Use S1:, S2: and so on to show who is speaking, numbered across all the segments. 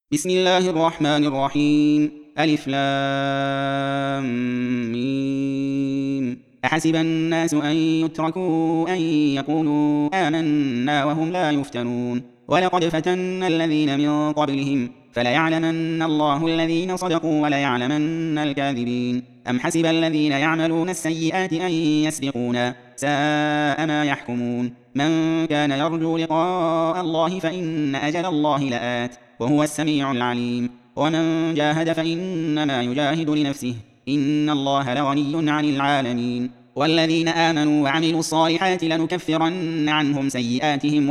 S1: بسم الله الرحمن الرحيم. ألف لام ميم. أحسب الناس أن يتركوا أن يقولوا آمنا وهم لا يفتنون. ولقد فتنا الذين من قبلهم فليعلمن الله الذين صدقوا وليعلمن الكاذبين. أم حسب الذين يعملون السيئات أن يسبقونا ساء ما يحكمون. من كان يرجو لقاء الله فإن أجل الله لآت وهو السميع العليم. ومن جاهد فإنما يجاهد لنفسه إن الله لغني عن العالمين. والذين آمنوا وعملوا الصالحات لنكفرن عنهم سيئاتهم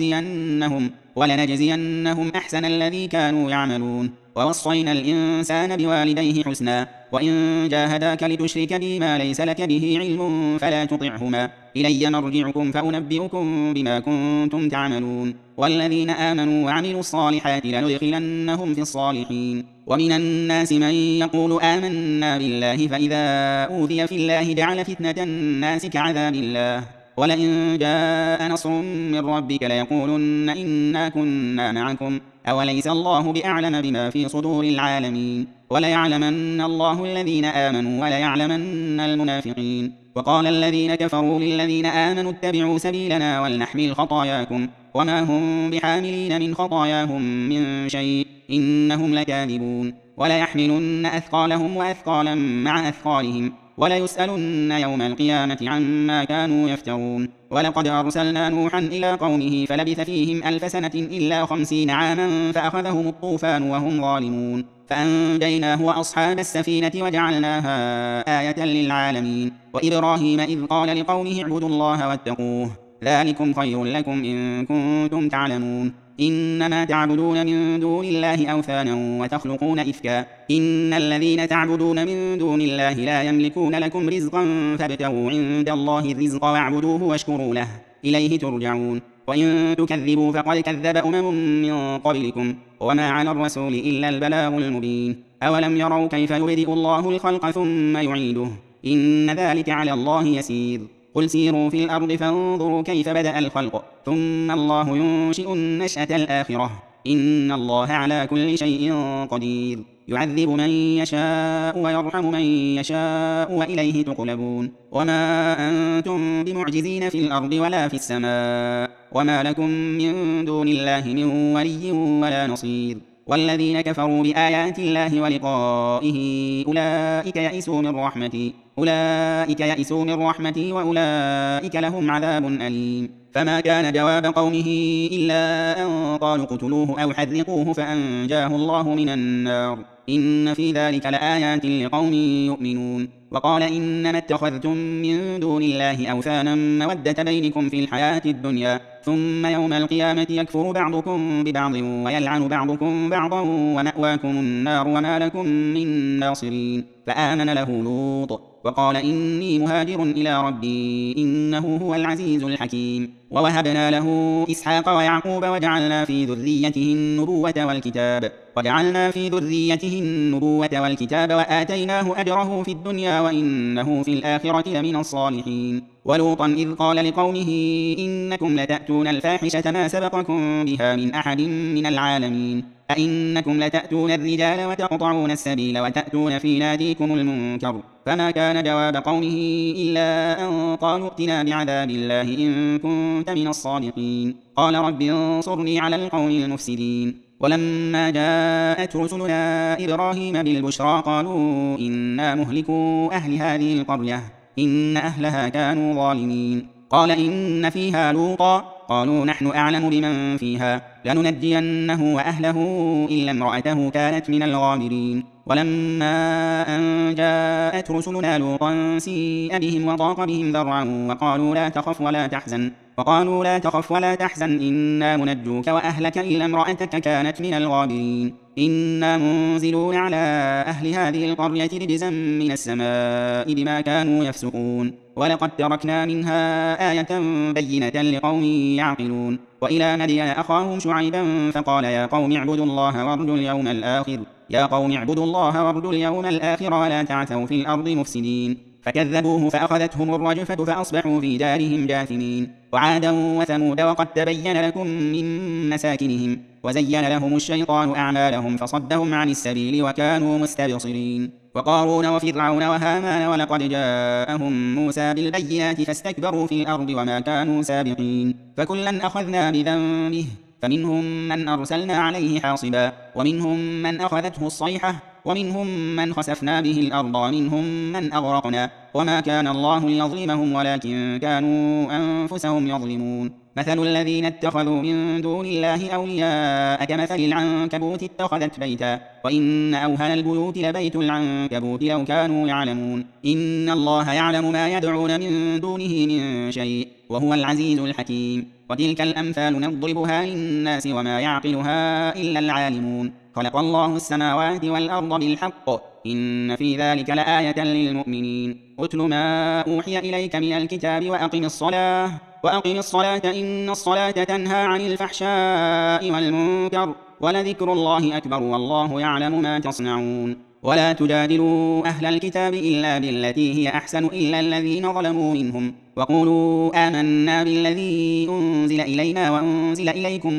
S1: ولنجزينهم أحسن الذي كانوا يعملون. ووصينا الإنسان بوالديه حسنا وإن جاهداك لتشرك بي ما ليس لك به علم فلا تطعهما إلي مرجعكم فأنبئكم بما كنتم تعملون. والذين آمنوا وعملوا الصالحات لندخلنهم في الصالحين. ومن الناس من يقول آمنا بالله فإذا أوذي في الله جعل فتنة الناس كعذاب الله ولئن جاء نصر من ربك ليقولن إنا كنا معكم أوليس الله بأعلم بما في صدور العالمين. وليعلمن الله الذين آمنوا وليعلمن المنافقين. وقال الذين كفروا للذين آمنوا اتبعوا سبيلنا ولنحمل خطاياكم وما هم بحاملين من خطاياهم من شيء إنهم لكاذبون. وليحملن أثقالهم وأثقالا مع أثقالهم وليسألن يوم القيامة عما كانوا يفترون. ولقد أرسلنا نوحا إلى قومه فلبث فيهم 1000 سنة إلا 50 عاما فأخذهم الطوفان وهم ظالمون فأنجيناه وأصحاب السفينة وجعلناها آية للعالمين. وإبراهيم إذ قال لقومه اعبدوا الله واتقوه ذلكم خير لكم إن كنتم تعلمون. إنما تعبدون من دون الله أوثانا وتخلقون إفكا إن الذين تعبدون من دون الله لا يملكون لكم رزقا فابتغوا عند الله الرزق واعبدوه واشكروا له إليه ترجعون. وإن تكذبوا فقد كذب من قبلكم وما على الرسول إلا البلاغ المبين. أولم يروا كيف يبدئ الله الخلق ثم يعيده إن ذلك على الله يسير. قل سيروا في الأرض فانظروا كيف بدأ الخلق ثم الله ينشئ النشأة الآخرة إن الله على كل شيء قدير. يعذب من يشاء ويرحم من يشاء وإليه تقلبون. وما أنتم بمعجزين في الأرض ولا في السماء وما لكم من دون الله من ولي ولا نصير. والذين كفروا بآيات الله ولقائه أولئك يئسوا من رحمتي وأولئك لهم عذاب أليم. فما كان جواب قومه إلا أن قالوا اقتلوه أو حرقوه فأنجاه الله من النار إن في ذلك لآيات لقوم يؤمنون. وقال إنما اتخذتم من دون الله أوثانا مودة بينكم في الحياة الدنيا ثم يوم القيامة يكفر بعضكم ببعض ويلعن بعضكم بعضا ومأواكم النار وما لكم من ناصرين. فآمن له لوط وقال إني مهاجر إلى ربي إنه هو العزيز الحكيم. ووهبنا له إسحاق ويعقوب وجعلنا في ذريته النبوة والكتاب وآتيناه أجره في الدنيا وإنه في الآخرة لمن الصالحين. ولوطا إذ قال لقومه إنكم لتأتون الفاحشة ما سبقكم بها من أحد من العالمين أئنكم لتأتون الرجال وتقطعون السبيل وتأتون في ناديكم المنكر. فما كان جواب قومه إلا أن قالوا ائتنا بعذاب الله إن كنت من الصادقين. قال رب انصرني على القوم المفسدين. ولما جاءت رسلنا إبراهيم بالبشرى قالوا إنا مهلكو أهل هذه القرية إن أهلها كانوا ظالمين. قال إن فيها لوطا قالوا نحن أعلم بمن فيها لننجينه وأهله إلا امرأته كانت من الغابرين. ولما أن جاءت رسلنا لوطا سيء بهم وضاق بهم ذرعا وقالوا لا تخف ولا تحزن إنا منجوك وأهلك إلا امرأتك كانت من الغابرين إنا منزلون على أهل هذه القرية رجزا من السماء بما كانوا يفسقون. ولقد تركنا منها آية بينة لقوم يعقلون. وإلى مدين أخاهم شعيبا فقال يا قوم اعبدوا الله وارجوا اليوم الآخر ولا تعثوا في الأرض مفسدين. فكذبوه فأخذتهم الرجفة فأصبحوا في دارهم جاثمين. وعادا وثمود وقد تبين لكم من مساكنهم وزين لهم الشيطان أعمالهم فصدهم عن السبيل وكانوا مستبصرين. وقارون وفرعون وهامان ولقد جاءهم موسى بالبينات فاستكبروا في الأرض وما كانوا سابقين. فكلا أخذنا بذنبه فمنهم من أرسلنا عليه حاصبا ومنهم من أخذته الصيحة ومنهم من خسفنا به الأرض ومنهم من أغرقنا وما كان الله ليظلمهم ولكن كانوا أنفسهم يظلمون. مثل الذين اتخذوا من دون الله أولياء كمثل العنكبوت اتخذت بيتا وإن أوهن البيوت لبيت العنكبوت لو كانوا يعلمون. إن الله يعلم ما يدعون من دونه من شيء وهو العزيز الحكيم. وتلك الأمثال نضربها للناس وما يعقلها إلا العالمون. خلق الله السماوات والأرض بالحق إن في ذلك لآية للمؤمنين. أتل ما أوحي إليك من الكتاب وأقم الصلاة إن الصلاة تنهى عن الفحشاء والمنكر ولذكر الله أكبر والله يعلم ما تصنعون. ولا تجادلوا أهل الكتاب إلا بالتي هي أحسن إلا الذين ظلموا منهم وقولوا آمنا بالذي أنزل إلينا وأنزل إليكم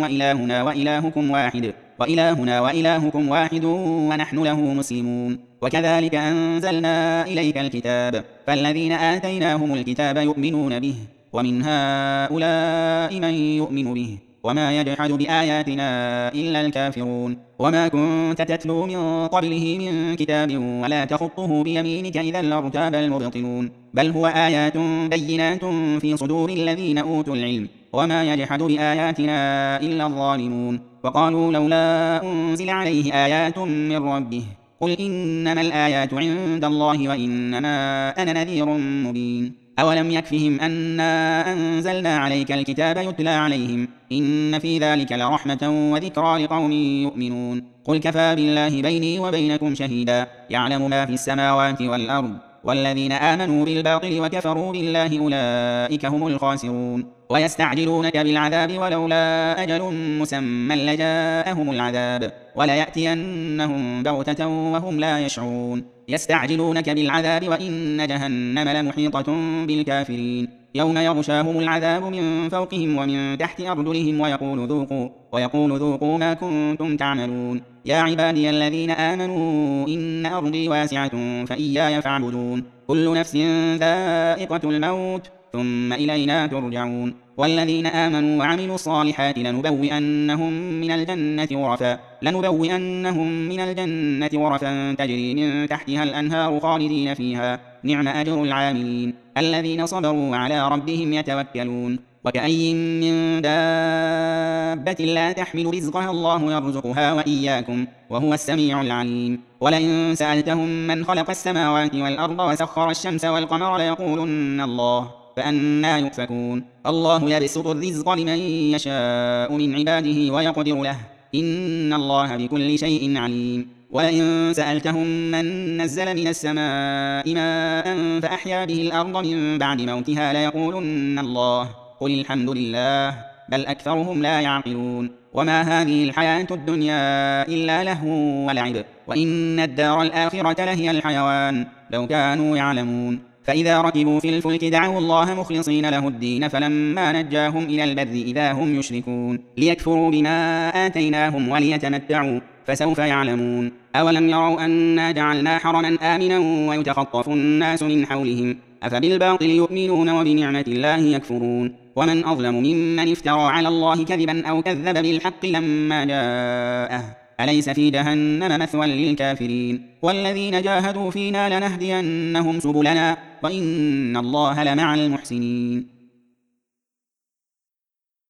S1: وإلهنا وإلهكم واحد ونحن له مسلمون. وكذلك أنزلنا إليك الكتاب فالذين آتيناهم الكتاب يؤمنون به ومن هؤلاء من يؤمن به وما يجحد بآياتنا إلا الكافرون. وما كنت تتلو من قبله من كتاب ولا تخطه بيمينك إذا لارتاب المبطلون. بل هو آيات بينات في صدور الذين أوتوا العلم وما يجحد بآياتنا إلا الظالمون. وقالوا لولا أنزل عليه آيات من ربه قل إنما الآيات عند الله وإنما أنا نذير مبين. أولم يكفهم أنا أنزلنا عليك الكتاب يتلى عليهم إن في ذلك لرحمة وذكرى لقوم يؤمنون. قل كفى بالله بيني وبينكم شهيدا يعلم ما في السماوات والأرض والذين آمنوا بالباطل وكفروا بالله أولئك هم الخاسرون. ويستعجلونك بالعذاب ولولا أجل مسمى لجاءهم العذاب وليأتينهم بغتة وهم لا يشعرون. يستعجلونك بالعذاب وإن جهنم لمحيطة بالكافرين. يوم يغشاهم العذاب من فوقهم ومن تحت أرجلهم ويقول ذوقوا ما كنتم تعملون. يا عبادي الذين آمنوا إن أرضي واسعة فإياي فاعبدون. كل نفس ذائقة الموت ثم إلينا ترجعون. والذين آمنوا وعملوا الصالحات لنبوئنهم من الجنة غرفا تجري من تحتها الأنهار خالدين فيها نعم أجر العاملين الذين صبروا وعلى ربهم يتوكلون. وكأي من دابة لا تحمل رزقها الله يرزقها وإياكم وهو السميع العليم. ولئن سألتهم من خلق السماوات والأرض وسخر الشمس والقمر ليقولن الله فأنى يؤفكون. الله يبسط الرزق لمن يشاء من عباده ويقدر له إن الله بكل شيء عليم. ولئن سألتهم من نزل من السماء ماء فأحيا به الأرض من بعد موتها ليقولن الله قل الحمد لله بل أكثرهم لا يعقلون. وما هذه الحياة الدنيا إلا لهو ولعب وإن الدار الآخرة لهي الحيوان لو كانوا يعلمون. فإذا ركبوا في الفلك دعوا الله مخلصين له الدين فلما نجاهم إلى البر إذا هم يشركون ليكفروا بما آتيناهم وليتمتعوا فسوف يعلمون. أولم يروا أنا جعلنا حرما آمنا ويتخطف الناس من حولهم أفبالباطل يؤمنون وبنعمة الله يكفرون. ومن أظلم ممن افترى على الله كذبا أو كذب بالحق لما جاءه أليس في جهنم مثوى للكافرين. والذين جاهدوا فينا لنهدينهم سبلنا وإن الله لمع المحسنين.